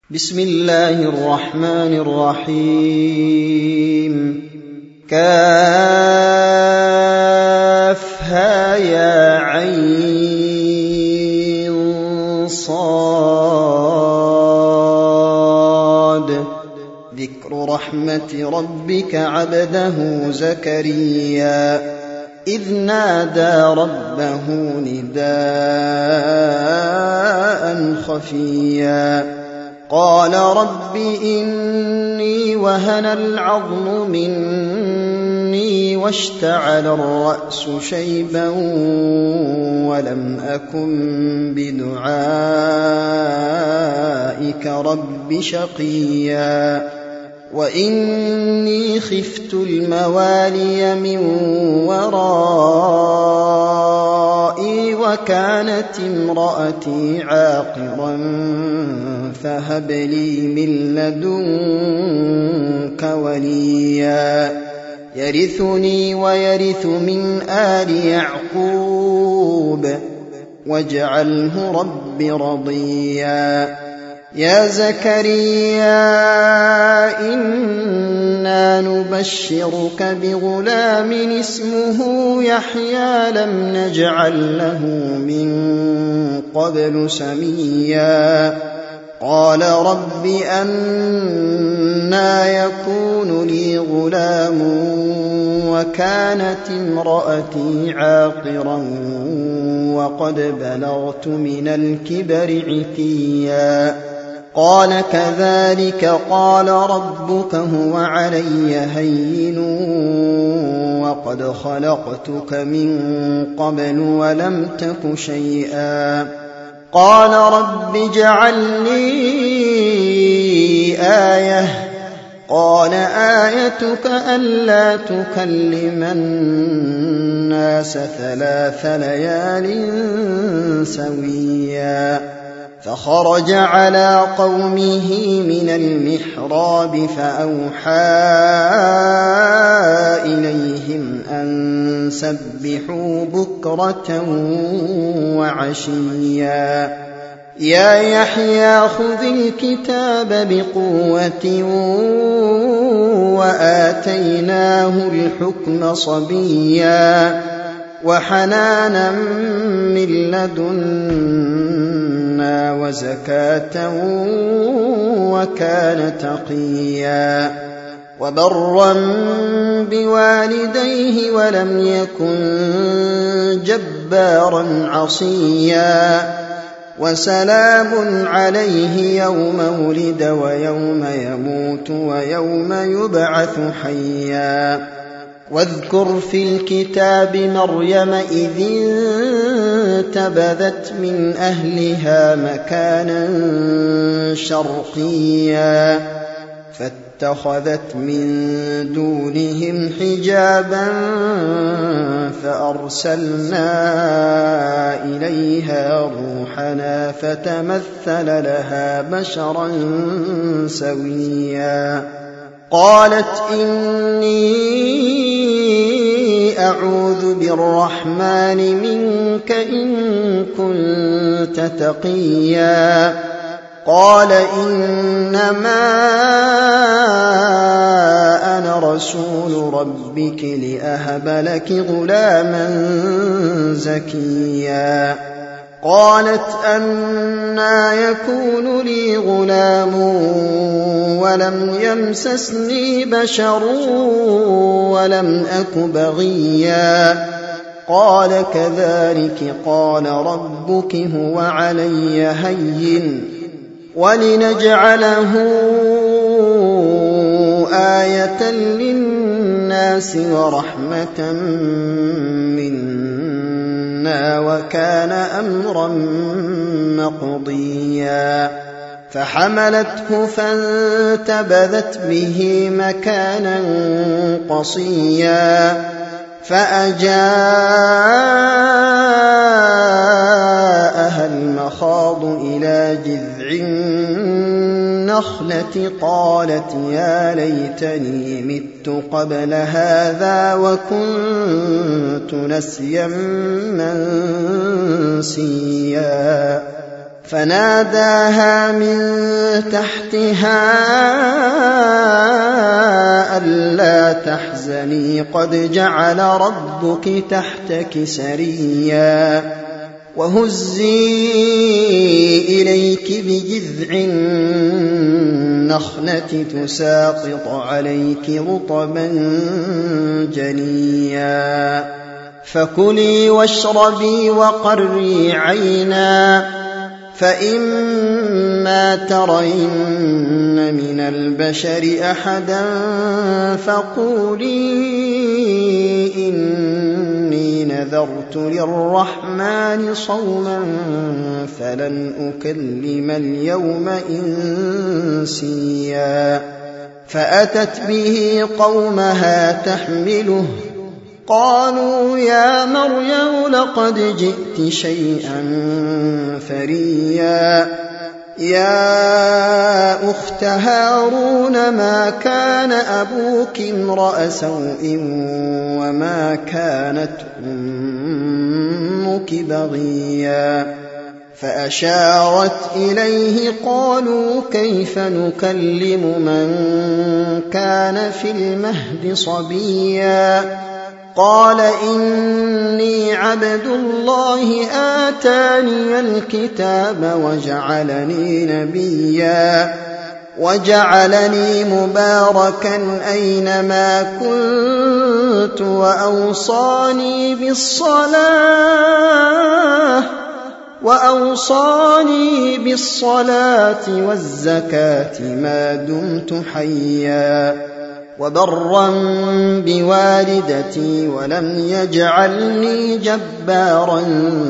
بسم الله الرحمن الرحيم كافها يا عين صاد ذكر رحمة ربك عبده زكريا إذ نادى ربه نداء خفيا قال رب إني وهن العظم مني واشتعل الرأس شيبا ولم أكن بدعائك رب شقيا وإني خفت الموالي من ورائي وكانت امرأتي عاقرا فهب لي من لدنك وليا يرثني ويرث من آل يعقوب واجعله رب رضيا يا زكريا إنا نبشرك بغلام اسمه يحيى لم نجعل له من قبل سميا قال رب أنى يكون لي غلام وكانت امرأتي عاقرا وقد بلغت من الكبر عتيا قال كذلك قال ربك هو علي هين وقد خلقتك من قبل ولم تك شيئا قال رب اجعل لي آية قال آيتك ألا تكلم الناس 3 ليال سويا فخرج على قومه من المحراب فأوحى إليهم أن سبحوا بكرة وعشيا يا يحيى خذ الكتاب بقوة وآتيناه الحكم صبيا وحنانا من لدنا وزكاة وكان تقيا وبرا بوالديه ولم يكن جبارا عصيا وسلام عليه يوم ولد ويوم يموت ويوم يبعث حيا واذكر في الكتاب مريم إذ انتبذت من أهلها مكانا شرقيا فاتخذت من دونهم حجابا فأرسلنا إليها روحنا فتمثل لها بشرا سويا قالت إني أعوذ بالرحمن منك إن كنت تقيا قال إنما أنا رسول ربك لأهب لك غلاما زكيا قالت أنى يكون لي غلام ولم يمسسني بشر ولم أك بغيا قال كذلك قال ربك هو علي هين ولنجعله آية للناس ورحمة منا وكان أمرا مقضيا فحملته فانتبذت به مكانا قصيا فأجاءها المخاض إلى جذع النخلة قالت يا ليتني مت قبل هذا وكنت نسيا منسيا فناداها من تحتها ألا تحزني قد جعل ربك تحتك سريا وهزي إليك بجذع النخلة تساقط عليك رطبا جنيا فكلي واشربي وقري عينا فإما ترين من البشر أحدا فقولي إني نذرت للرحمن صوما فلن أكلم اليوم إنسيا فأتت به قومها تحمله قالوا يا مريم لقد جئت شيئا فريا يا أخت هارون ما كان أبوك امرأ سوء وما كانت أمك بغيا فأشارت إليه قالوا كيف نكلم من كان في المهد صبيا قال إني عبد الله آتاني الكتاب وجعلني نبيا وجعلني مباركا أينما كنت وأوصاني بالصلاة والزكاة ما دمت حيا وبرا بوالدتي ولم يجعلني جبارا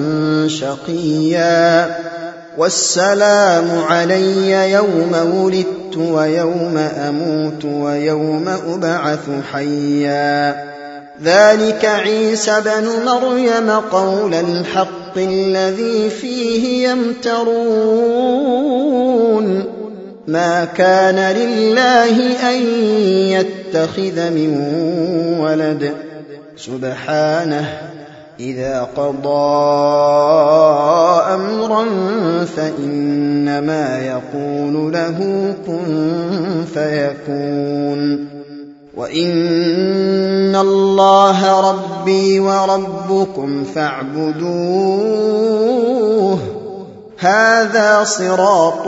شقيا والسلام علي يوم ولدت ويوم أموت ويوم أبعث حيا ذلك عيسى بن مريم قول الحق الذي فيه يمترون ما كان لله أن يتخذ من ولد سبحانه إذا قضى أمرا فإنما يقول له كن فيكون وإن الله ربي وربكم فاعبدوه هذا صراط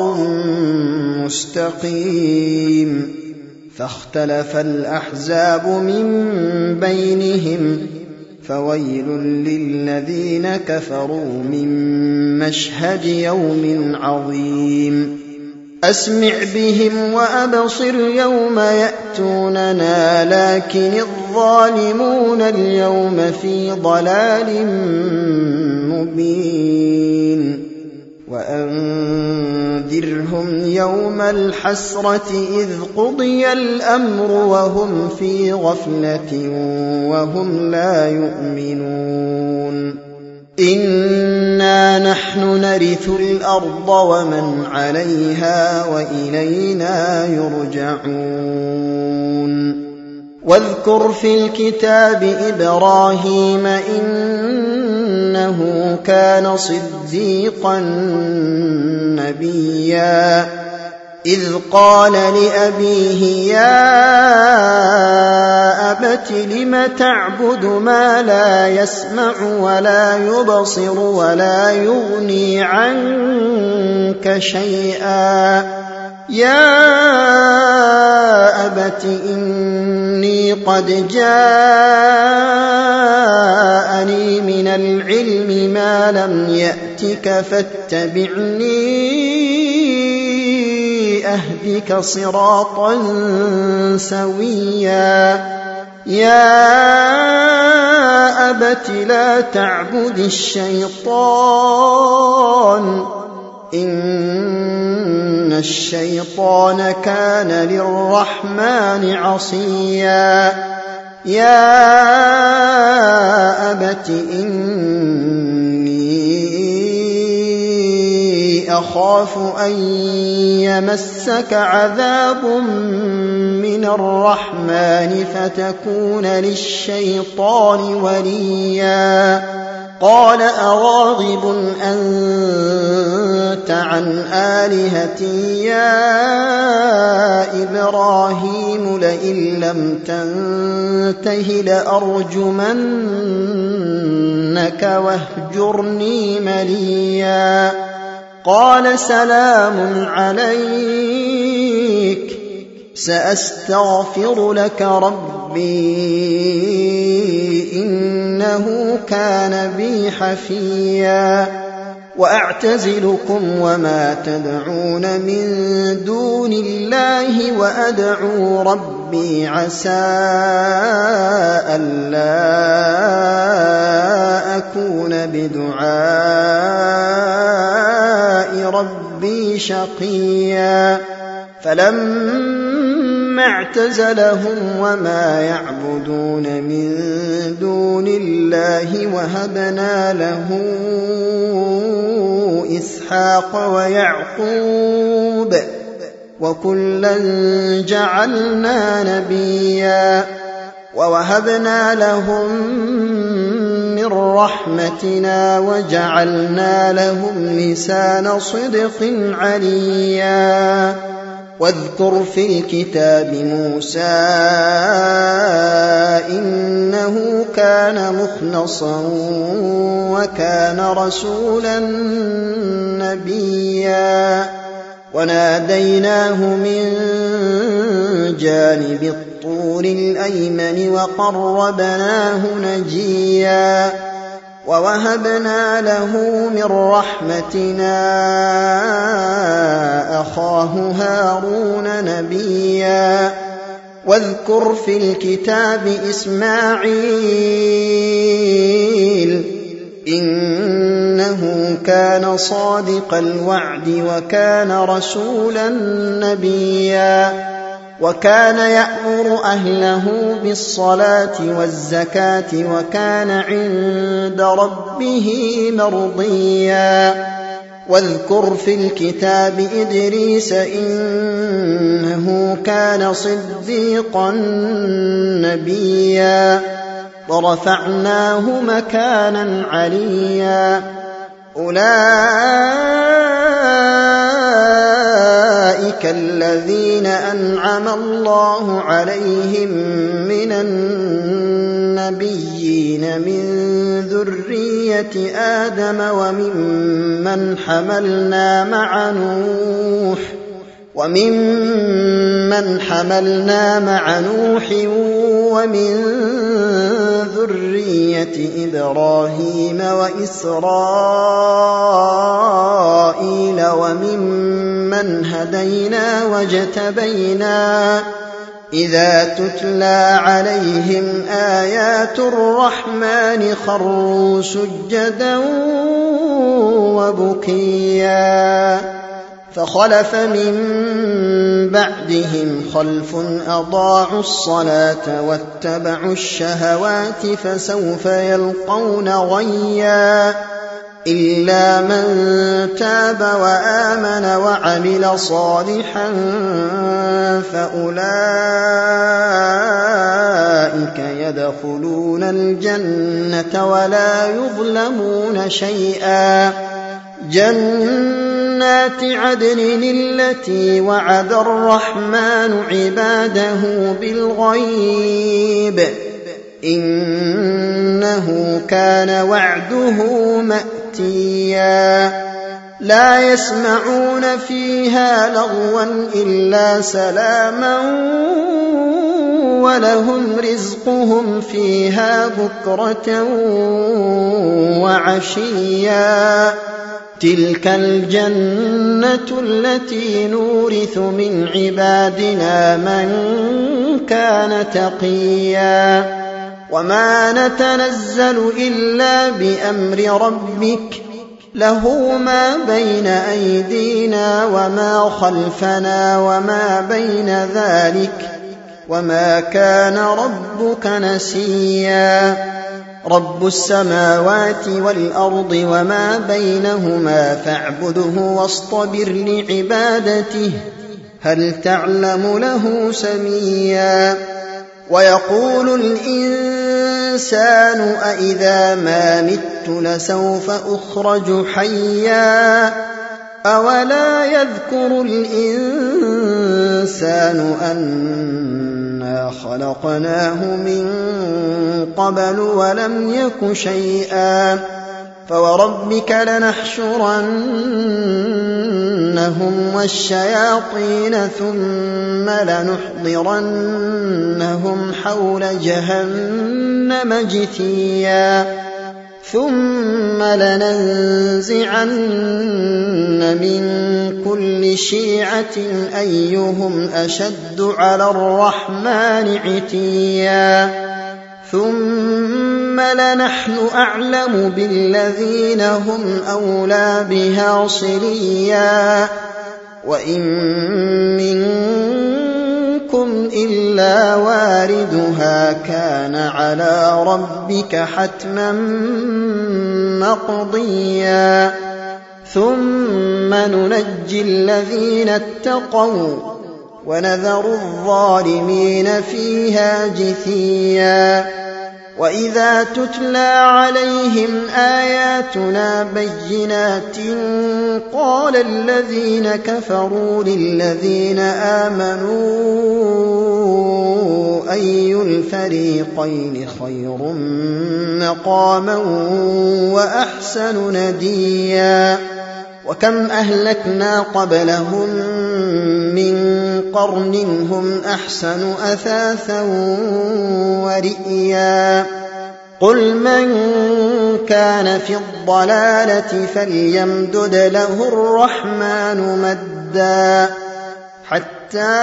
مستقيم فاختلف الأحزاب من بينهم فويل للذين كفروا من مشهد يوم عظيم أسمع بهم وأبصر يوم يأتوننا لكن الظالمون اليوم في ضلال مبين وأنذرهم يوم الحسرة إذ قضي الأمر وهم في غفلة وهم لا يؤمنون إنا نحن نرث الأرض ومن عليها وإلينا يرجعون واذكر في الكتاب إبراهيم إنه كان صديقا نبيا إذ قال لأبيه يا أبت لم تعبد ما لا يسمع ولا يبصر ولا يغني عنك شيئا يا أبت إني قد جاءني من العلم ما لم يأتك فاتبعني أهدك صراطا سويا يا أبت لا تعبد الشيطان إن الشيطان كان للرحمن عصيا يا أبت إني أخاف أن يمسك عذاب من الرحمن فتكون للشيطان وليا قال أراغب أنت عن آلهتي يا إبراهيم لئن لم تنته لأرجمنك واهجرني مليا قال سلام عليك سأستغفر لك ربي إنه كان بي حفيا وأعتزلكم وما تدعون من دون الله وأدعو ربي عسى ألا أكون بدعاء ربي شقيا فلما اعتزلهم وما يعبدون من دون الله وهبنا له إسحاق ويعقوب وكلا جعلنا نبيا ووهبنا لهم من رحمتنا وجعلنا لهم لسان صدق عليا واذكر في الكتاب موسى إنه كان مخلصا وكان رسولا نبيا وناديناه من جانب الطور الأيمن وقربناه نجيا ووهبنا له من رحمتنا أخاه هارون نبيا واذكر في الكتاب إسماعيل إنه كان صادق الوعد وكان رسولا نبيا وكان يأمر أهله بالصلاة والزكاة وكان عند ربه مرضيا واذكر في الكتاب إدريس إنه كان صديقا نبيا ورفعناه مكانا عليا أولئك الذين أنعم الله عليهم من النبيين من ذرية آدم وممن حملنا مع نوح ومن ذرية إبراهيم وإسرائيل وممن هدينا واجتبينا إذا تتلى عليهم آيات الرحمن خروا سجدا وبكيا فخلف من بعدهم خلف أضاعوا الصلاة واتبعوا الشهوات فسوف يلقون غيا إلا من تاب وآمن وعمل صالحا فأولئك يدخلون الجنة ولا يظلمون شيئا جنات عدن التي وعد الرحمن عباده بالغيب إنه كان وعده مأتيا لا يسمعون فيها لغوا إلا سلاما ولهم رزقهم فيها بكرة وعشيا تلك الجنة التي نورث من عبادنا من كان تقيا وما نتنزل إلا بأمر ربك له ما بين أيدينا وما خلفنا وما بين ذلك وما كان ربك نسيا رب السماوات والأرض وما بينهما فاعبده واصطبر لعبادته هل تعلم له سميا ويقول الإنسان أإذا ما مت لسوف أخرج حيا أولا يذكر الإنسان أنا خلقناه من قبل ولم يك شيئا فوربك لنحشرنهم والشياطين ثم لنحضرنهم حول جهنم جثيا ثم لننزعن من كل شيعة أيهم أشد على الرحمن عتيا ثم لنحن أعلم بالذين هم أولى بها صليا وإن منكم إلا واردها كان على ربك حتما مقضيا ثم ننجي الذين اتقوا ونذر الظالمين فيها جثيا وإذا تتلى عليهم آياتنا بينات قال الذين كفروا للذين آمنوا أي الفريقين خير مقاما وأحسن نديا وكم أهلكنا قبلهم من قرن هم أحسن أثاثا ورئيا قل من كان في الضلالة فليمدد له الرحمن مدا حتى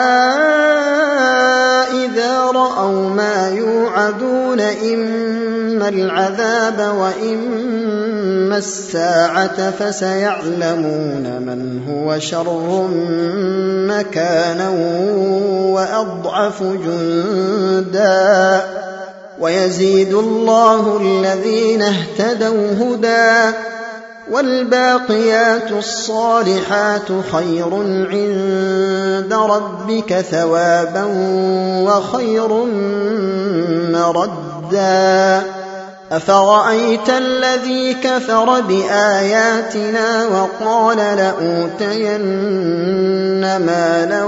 إذا رأوا ما يوعدون إما العذاب وإما الساعة فسيعلمون من هو شر مكانا وأضعف جندا ويزيد الله الذين اهتدوا هدى والباقيات الصالحات خير عند ربك ثوابا وخير مردا أفرأيت الذي كفر بآياتنا وقال لأوتين مالا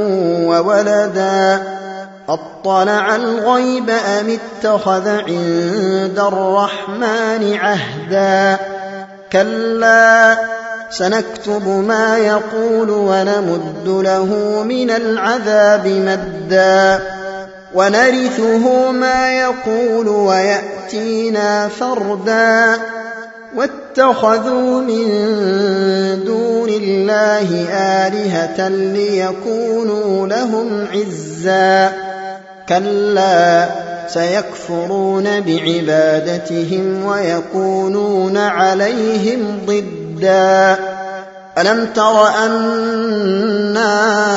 وولدا أطلع الغيب أم اتخذ عند الرحمن عهدا كلا سنكتب ما يقول ونمد له من العذاب مدا ونرثه ما يقول ويأتينا فردا واتخذوا من دون الله آلهة ليكونوا لهم عزا كلا سيكفرون بعبادتهم ويكونون عليهم ضدا ألم تر أنا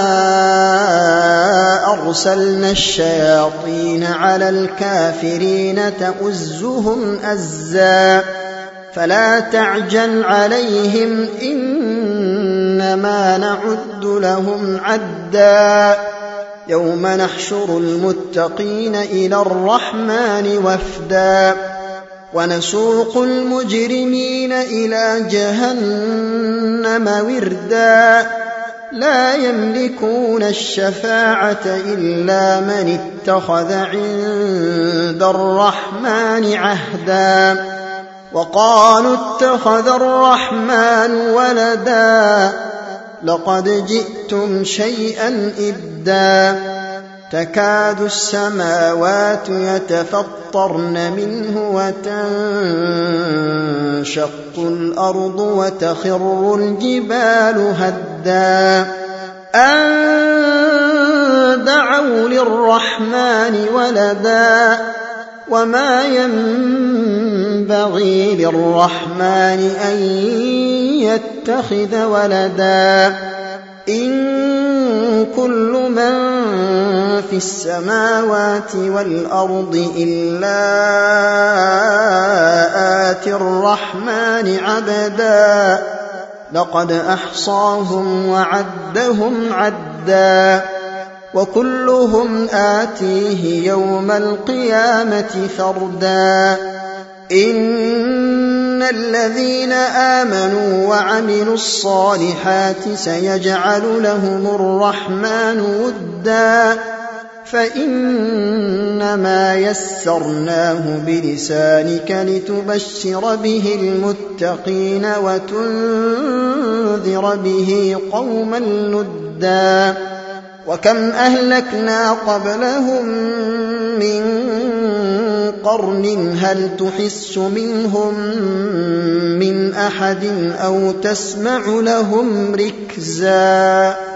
أرسلنا الشياطين على الكافرين تؤزهم أزا فلا تعجل عليهم إنما نعد لهم عدا يوم نحشر المتقين إلى الرحمن وفدا ونسوق المجرمين إلى جهنم وردا لا يملكون الشفاعة إلا من اتخذ عند الرحمن عهدا وقالوا اتخذ الرحمن ولدا لقد جئتم شيئا إدا تكاد السماوات يتفطرن منه وتنشق الأرض وتخر الجبال هدا أن دعوا للرحمن ولدا وما ينبغي للرحمن أن يتخذ ولدا إن كل من في السماوات والأرض إلا آتي الرحمن عبدا لقد أحصاهم وعدهم عدا وكلهم آتيه يوم القيامة فردا إن الذين آمنوا وعملوا الصالحات سيجعل لهم الرحمن ودا فإنما يسرناه بلسانك لتبشر به المتقين وتنذر به قوما لدا وكم أهلكنا قبلهم من قرن هل تحس منهم من أحد أو تسمع لهم ركزا